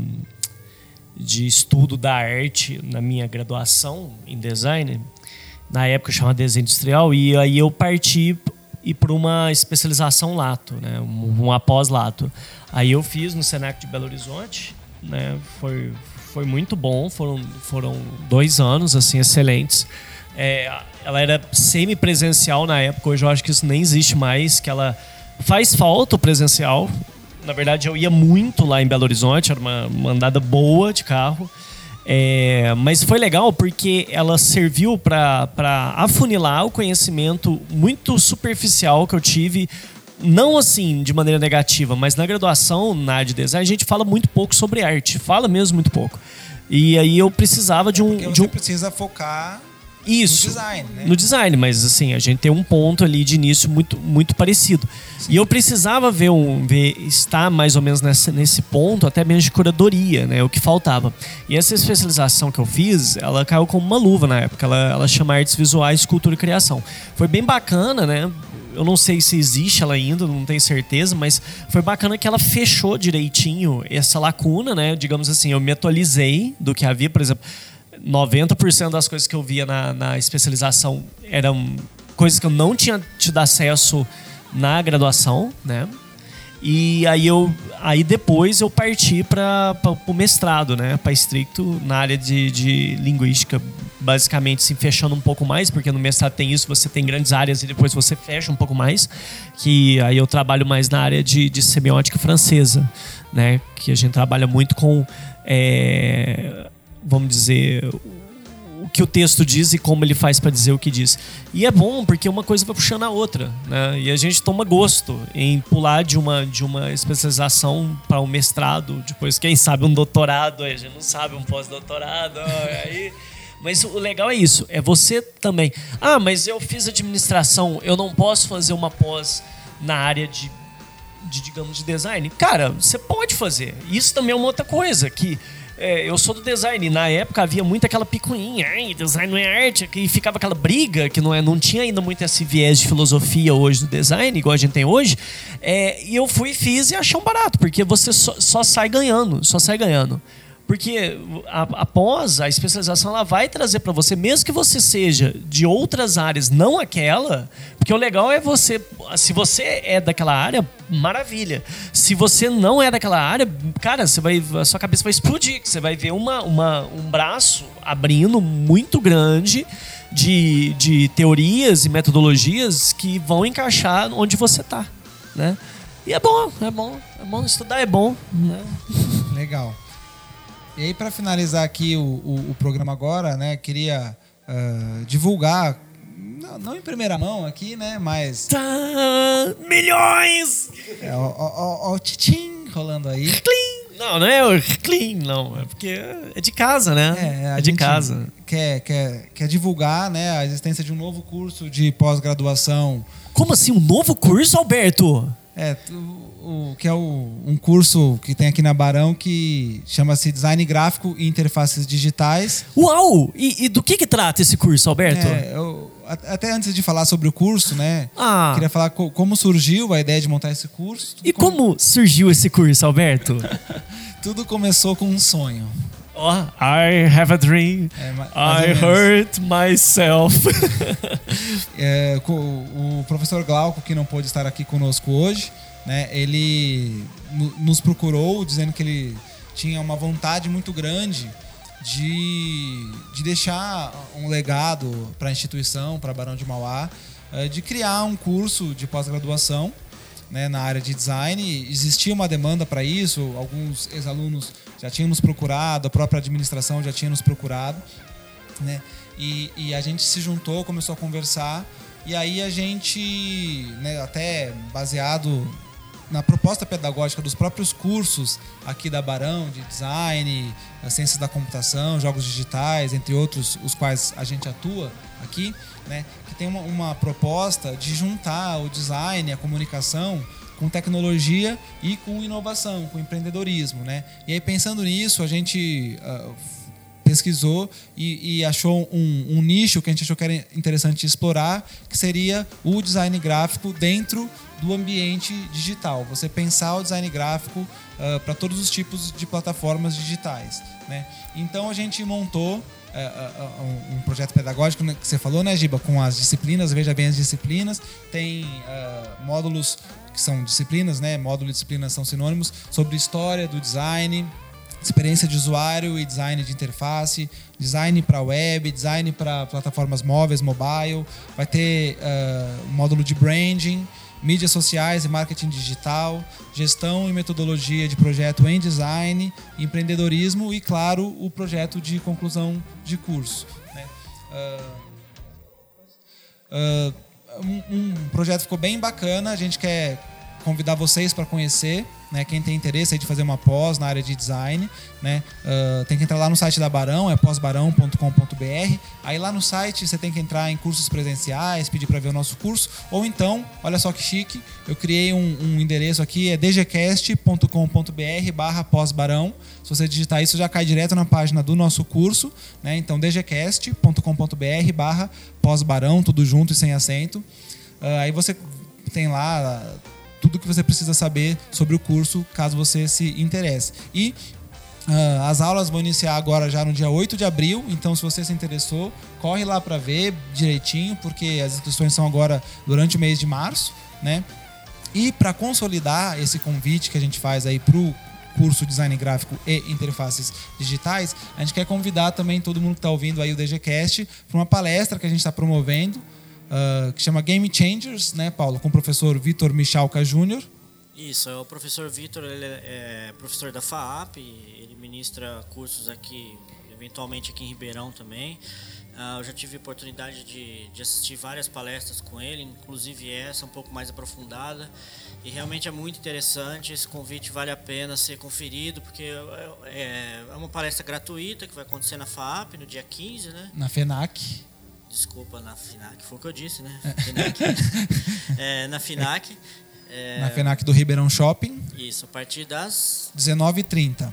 de estudo da arte na minha graduação em design, na época chamava desenho industrial, e aí eu parti e para uma especialização lato, né, um, um após-lato. Aí eu fiz no Senac de Belo Horizonte, né, foi, foi muito bom, foram, foram dois anos assim, excelentes. É, ela era semi-presencial na época, hoje eu acho que isso nem existe mais, que ela faz falta o presencial. Na verdade, eu ia muito lá em Belo Horizonte, era uma, uma andada boa de carro. É, mas foi legal porque ela serviu para afunilar o conhecimento muito superficial que eu tive, não assim de maneira negativa, mas na graduação, na área de design, a gente fala muito pouco sobre arte, fala mesmo muito pouco. E aí eu precisava de um... Porque de você um... precisa focar Isso, no design, né? No design, mas assim, a gente tem um ponto ali de início muito, muito parecido. Sim. E eu precisava ver, um, ver estar mais ou menos nessa, nesse ponto, até mesmo de curadoria, né? O que faltava. E essa especialização que eu fiz, ela caiu como uma luva na época. Ela, ela chama Artes Visuais, Cultura e Criação. Foi bem bacana, né? Eu não sei se existe ela ainda, não tenho certeza, mas foi bacana que ela fechou direitinho essa lacuna, né? Digamos assim, eu me atualizei do que havia, por exemplo... noventa por cento das coisas que eu via na, na especialização eram coisas que eu não tinha tido acesso na graduação, né? E aí, eu, aí depois eu parti para o mestrado, né? Para estricto na área de, de linguística, basicamente se fechando um pouco mais, porque no mestrado tem isso, você tem grandes áreas e depois você fecha um pouco mais, que aí eu trabalho mais na área de, de semiótica francesa, né? Que a gente trabalha muito com... É, vamos dizer, o que o texto diz e como ele faz para dizer o que diz. E é bom porque uma coisa vai puxando a outra, né? E a gente toma gosto em pular de uma, de uma especialização para um mestrado, depois, quem sabe, um doutorado, a gente não sabe, um pós-doutorado, aí... Mas o legal é isso, é você também. Ah, mas eu fiz administração, eu não posso fazer uma pós na área de, de digamos, de design? Cara, você pode fazer. Isso também é uma outra coisa, que... É, eu sou do design, e na época havia muito aquela picuinha, ai, design não é arte, e ficava aquela briga, que não, é, não tinha ainda muito esse viés de filosofia hoje do design, igual a gente tem hoje, é, e eu fui e fiz e achei um barato, porque você só, só sai ganhando, só sai ganhando. Porque após a especialização, ela vai trazer para você, mesmo que você seja de outras áreas, não aquela, porque o legal é você, se você é daquela área, maravilha. Se você não é daquela área, cara, você vai, a sua cabeça vai explodir, você vai ver uma, uma, um braço abrindo muito grande de, de teorias e metodologias que vão encaixar onde você está, né? E é bom, é bom, é bom estudar, é bom, né? Legal. E aí, para finalizar aqui o, o, o programa agora, né, queria uh, divulgar, não, não em primeira mão aqui, né, mas... Tá, milhões! É, ó, ó, ó, tchim, rolando aí. Clean! Não, não é o clean, não, é porque é de casa, né? É, a é de gente casa. Quer, quer, quer divulgar, né, a existência de um novo curso de pós-graduação. Como assim, um novo curso, Alberto? É, o, o, que é o, um curso que tem aqui na Barão que chama-se Design Gráfico e Interfaces Digitais. Uau! E, e do que que trata esse curso, Alberto? É, eu, até antes de falar sobre o curso, né? Ah. Queria falar co, como surgiu a ideia de montar esse curso. E como... como surgiu esse curso, Alberto? Tudo começou com um sonho. Oh, I have a dream. É, mais, mais I hurt myself. é, o professor Glauco, que não pôde estar aqui conosco hoje, né, ele nos procurou dizendo que ele tinha uma vontade muito grande de, de deixar um legado para a instituição, para Barão de Mauá, de criar um curso de pós-graduação, né, na área de design. Existia uma demanda para isso, alguns ex-alunos já tinham nos procurado, a própria administração já tinha nos procurado, né, e, e a gente se juntou, começou a conversar, e aí a gente, né, até baseado na proposta pedagógica dos próprios cursos aqui da Barão, de design, ciências da computação, jogos digitais, entre outros, os quais a gente atua aqui, né, que tem uma, uma proposta de juntar o design, a comunicação, com tecnologia e com inovação, com empreendedorismo, né? E aí, pensando nisso, a gente uh, pesquisou e, e achou um, um nicho que a gente achou que era interessante explorar, que seria o design gráfico dentro do ambiente digital. Você pensar o design gráfico uh, para todos os tipos de plataformas digitais, né? Então, a gente montou uh, uh, um projeto pedagógico, né, que você falou, né, Giba? Com as disciplinas, veja bem as disciplinas. Tem uh, módulos que são disciplinas, né? Módulo e disciplinas são sinônimos, sobre história do design, experiência de usuário e design de interface, design para web, design para plataformas móveis, mobile. Vai ter uh, módulo de branding, mídias sociais e marketing digital, gestão e metodologia de projeto em design, empreendedorismo e, claro, o projeto de conclusão de curso, né? Uh, uh, Um, um projeto ficou bem bacana, a gente quer convidar vocês para conhecer, né? Quem tem interesse aí de fazer uma pós na área de design, né? Uh, tem que entrar lá no site da Barão, é pós barão ponto com ponto b r. Aí lá no site você tem que entrar em cursos presenciais, pedir para ver o nosso curso, ou então, olha só que chique, eu criei um, um endereço aqui, é d g cast ponto com ponto b r barra pós barão. Se você digitar isso, já cai direto na página do nosso curso, né? Então, d g cast ponto com ponto b r barra pós barão, tudo junto e sem acento. Uh, aí você tem lá tudo que você precisa saber sobre o curso, caso você se interesse. E uh, as aulas vão iniciar agora já no dia oito de abril, então se você se interessou, corre lá para ver direitinho, porque as inscrições são agora durante o mês de março, né? E para consolidar esse convite que a gente faz aí para o curso Design Gráfico e Interfaces Digitais, a gente quer convidar também todo mundo que está ouvindo aí o DGCast para uma palestra que a gente está promovendo, Uh, que chama Game Changers, né, Paulo? Com o professor Vitor Michalka Júnior. Isso, é o professor Vitor, ele é professor da FAAP, ele ministra cursos aqui, eventualmente aqui em Ribeirão também. Uh, eu já tive a oportunidade de, de assistir várias palestras com ele, inclusive essa um pouco mais aprofundada, e realmente é muito interessante. Esse convite vale a pena ser conferido, porque é, é uma palestra gratuita que vai acontecer na FAAP no dia quinze, né? Na FENAC. Desculpa, na FINAC, foi o que eu disse, né? FINAC. é, na FINAC. É, na FENAC do Ribeirão Shopping. Isso, a partir das... dezenove e trinta.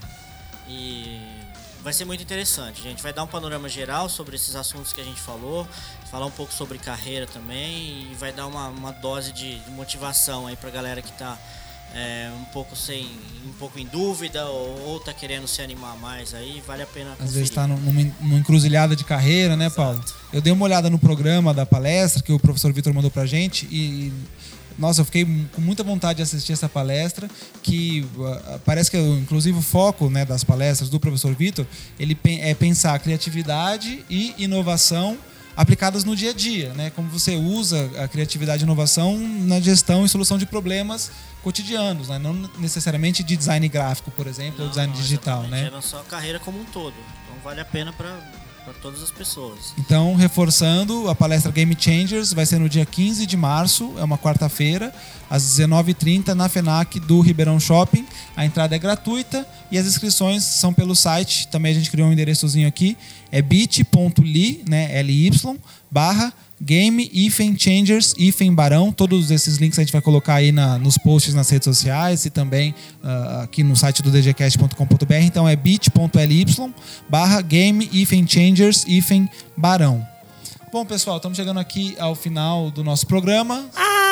E vai ser muito interessante. A gente vai dar um panorama geral sobre esses assuntos que a gente falou, falar um pouco sobre carreira também, e vai dar uma, uma dose de, de motivação aí pra galera que tá é, um pouco sem, um pouco em dúvida ou, ou tá querendo se animar mais aí, vale a pena conferir. Às vezes está numa, numa encruzilhada de carreira, né, Paulo? Exato. Eu dei uma olhada no programa da palestra que o professor Vitor mandou pra gente e, nossa, eu fiquei com muita vontade de assistir essa palestra, que uh, parece que, inclusive, o foco, né, das palestras do professor Vitor, ele é pensar criatividade e inovação aplicadas no dia a dia, né? Como você usa a criatividade e inovação na gestão e solução de problemas cotidianos, né? Não necessariamente de design gráfico, por exemplo, Não, ou design não, digital, né? É na sua carreira como um todo. Então vale a pena para todas as pessoas. Então, reforçando, a palestra Game Changers vai ser no dia quinze de março, é uma quarta-feira, às dezenove e trinta, na FENAC do Ribeirão Shopping. A entrada é gratuita e as inscrições são pelo site. Também a gente criou um endereçozinho aqui, é bit.ly, né, L Y, barra Game hífen Changers hífen Barão. Todos esses links a gente vai colocar aí na, nos posts nas redes sociais e também uh, aqui no site do d g cast ponto com ponto b r. Então é bit.ly barra Game hífen Changers hífen Barão. Bom, pessoal, estamos chegando aqui ao final do nosso programa.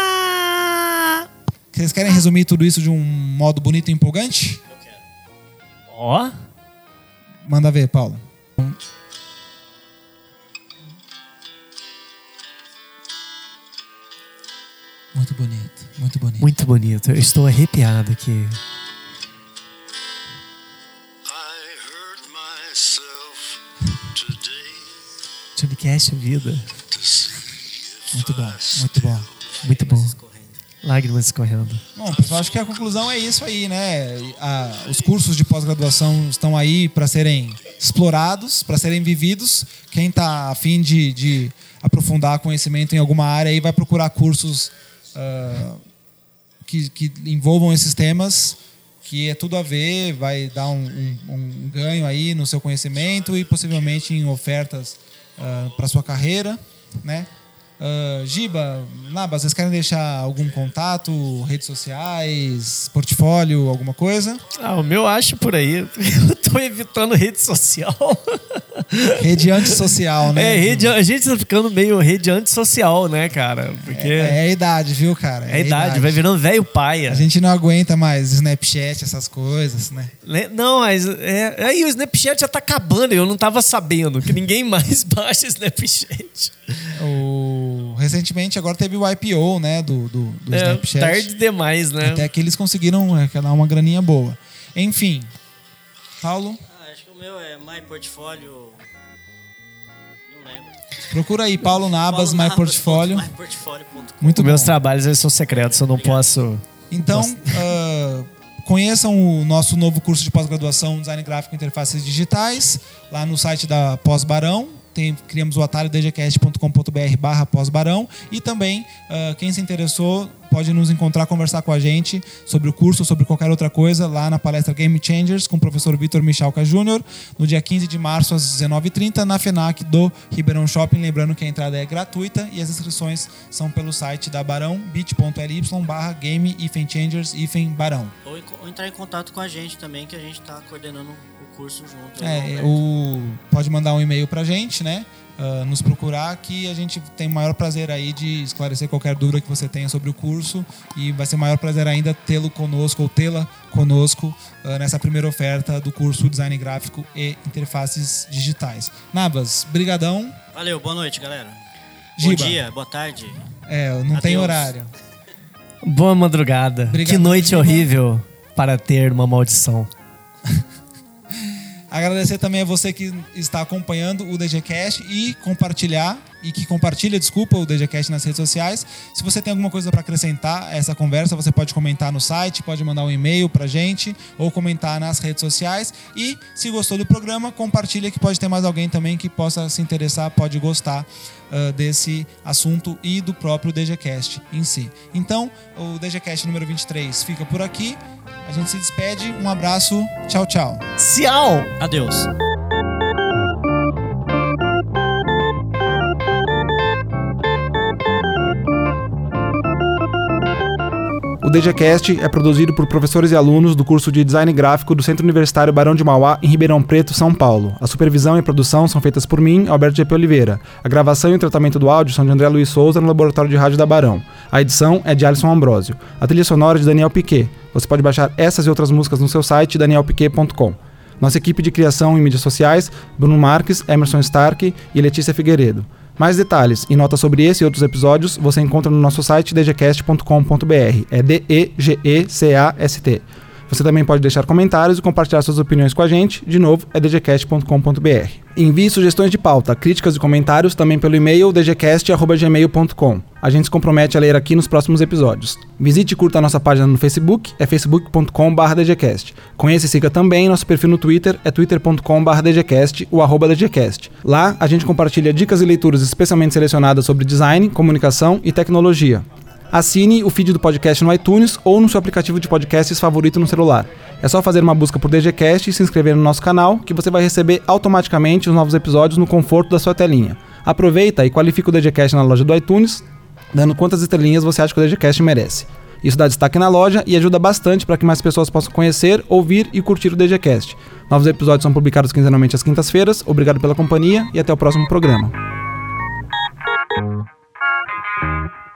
Ah! Vocês querem resumir tudo isso de um modo bonito e empolgante? Eu quero. Ó. Manda ver, Paulo. Muito bonito, muito bonito. Muito bonito. Eu estou arrepiado aqui. I hurt myself today Tubecast vida. to see if Muito bom, I muito bom. Muito bom. Escorrendo. Lágrimas escorrendo. Bom, pessoal, acho que a conclusão é isso aí, né? A, os cursos de pós-graduação estão aí para serem explorados, para serem vividos. Quem está a fim de, de aprofundar conhecimento em alguma área aí vai procurar cursos uh, que, que envolvam esses temas, que é tudo a ver, vai dar um, um, um ganho aí no seu conhecimento e possivelmente em ofertas uh, para sua carreira, né? Uh, Giba, Naba, vocês querem deixar algum contato, redes sociais, portfólio, alguma coisa? Ah, o meu acho por aí. Eu tô evitando rede social. Rede antissocial, né? É, rede, a gente tá ficando meio rede antissocial, né, cara? Porque É, é, é a idade, viu, cara? a idade, vai virando velho paia. A gente não aguenta mais Snapchat, essas coisas, né? Né? Não, mas é, aí o Snapchat já tá acabando. Eu não tava sabendo que ninguém mais baixa Snapchat. O... Recentemente, agora teve o I P O, né, do, do, do É, Snapchat. tarde demais, né? Até que eles conseguiram é, dar uma graninha boa. Enfim, Paulo, Ah, acho que o meu é My Portfólio. Não lembro. procura aí, Paulo Nabas, Paulo My Portfólio. my portfolio ponto com. Muito Meus bom. trabalhos eles são secretos, eu não posso. Então, uh, conheçam o nosso novo curso de pós-graduação Design Gráfico e Interfaces Digitais, lá no site da Pós-Barão. Tem, criamos o atalho d g cast ponto com ponto b r barra pós-barão. E também, uh, quem se interessou, pode nos encontrar, conversar com a gente sobre o curso, sobre qualquer outra coisa, lá na palestra Game Changers, com o professor Vitor Michalka Júnior, no dia quinze de março, às dezenove e trinta, na FENAC do Ribeirão Shopping. Lembrando que a entrada é gratuita e as inscrições são pelo site da Barão, bit.ly barra game hífen changers hífen Barão. Ou, ou entrar em contato com a gente também, que a gente está coordenando o curso junto. É, o, pode mandar um e-mail pra gente, né? Uh, nos procurar, que a gente tem o maior prazer aí de esclarecer qualquer dúvida que você tenha sobre o curso, e vai ser o maior prazer ainda tê-lo conosco ou tê-la conosco uh, nessa primeira oferta do curso Design Gráfico e Interfaces Digitais. Nabas, brigadão. Valeu, boa noite, galera. Giba. Bom dia, boa tarde. É, não Adeus. tem horário. Boa madrugada. Obrigado, que noite Giba. horrível para ter uma maldição. Agradecer também a você que está acompanhando o DGCast e compartilhar, e que compartilha, desculpa, o DGCast nas redes sociais. Se você tem alguma coisa para acrescentar a essa conversa, você pode comentar no site, pode mandar um e-mail pra gente ou comentar nas redes sociais. E se gostou do programa, compartilha, que pode ter mais alguém também que possa se interessar, pode gostar uh, desse assunto e do próprio DGCast em si. Então, o DGCast número vinte e três fica por aqui. A gente se despede. Um abraço. Tchau, tchau. Tchau! Adeus. O DGCast é produzido por professores e alunos do curso de Design Gráfico do Centro Universitário Barão de Mauá, em Ribeirão Preto, São Paulo. A supervisão e a produção são feitas por mim, Alberto G P Oliveira. A gravação e o tratamento do áudio são de André Luiz Souza, no Laboratório de Rádio da Barão. A edição é de Alisson Ambrosio. A trilha sonora é de Daniel Piquet. Você pode baixar essas e outras músicas no seu site, daniel piquet ponto com. Nossa equipe de criação em mídias sociais, Bruno Marques, Emerson Stark e Letícia Figueiredo. Mais detalhes e notas sobre esse e outros episódios você encontra no nosso site d g cast ponto com ponto b r. É D E G E C A S T. Você também pode deixar comentários e compartilhar suas opiniões com a gente. De novo, é d g cast ponto com ponto b r. Envie sugestões de pauta, críticas e comentários também pelo e-mail d g cast arroba gmail ponto com. A gente se compromete a ler aqui nos próximos episódios. Visite e curta a nossa página no Facebook, é facebook ponto com barra d g cast. Conheça e siga também nosso perfil no Twitter, é twitter ponto com barra d g cast, o arroba d g cast. Lá, a gente compartilha dicas e leituras especialmente selecionadas sobre design, comunicação e tecnologia. Assine o feed do podcast no iTunes ou no seu aplicativo de podcasts favorito no celular. É só fazer uma busca por DGCast e se inscrever no nosso canal, que você vai receber automaticamente os novos episódios no conforto da sua telinha. Aproveita e qualifica o DGCast na loja do iTunes, dando quantas estrelinhas você acha que o DGCast merece. Isso dá destaque na loja e ajuda bastante para que mais pessoas possam conhecer, ouvir e curtir o DGCast. Novos episódios são publicados quinzenalmente às quintas-feiras. Obrigado pela companhia e até o próximo programa.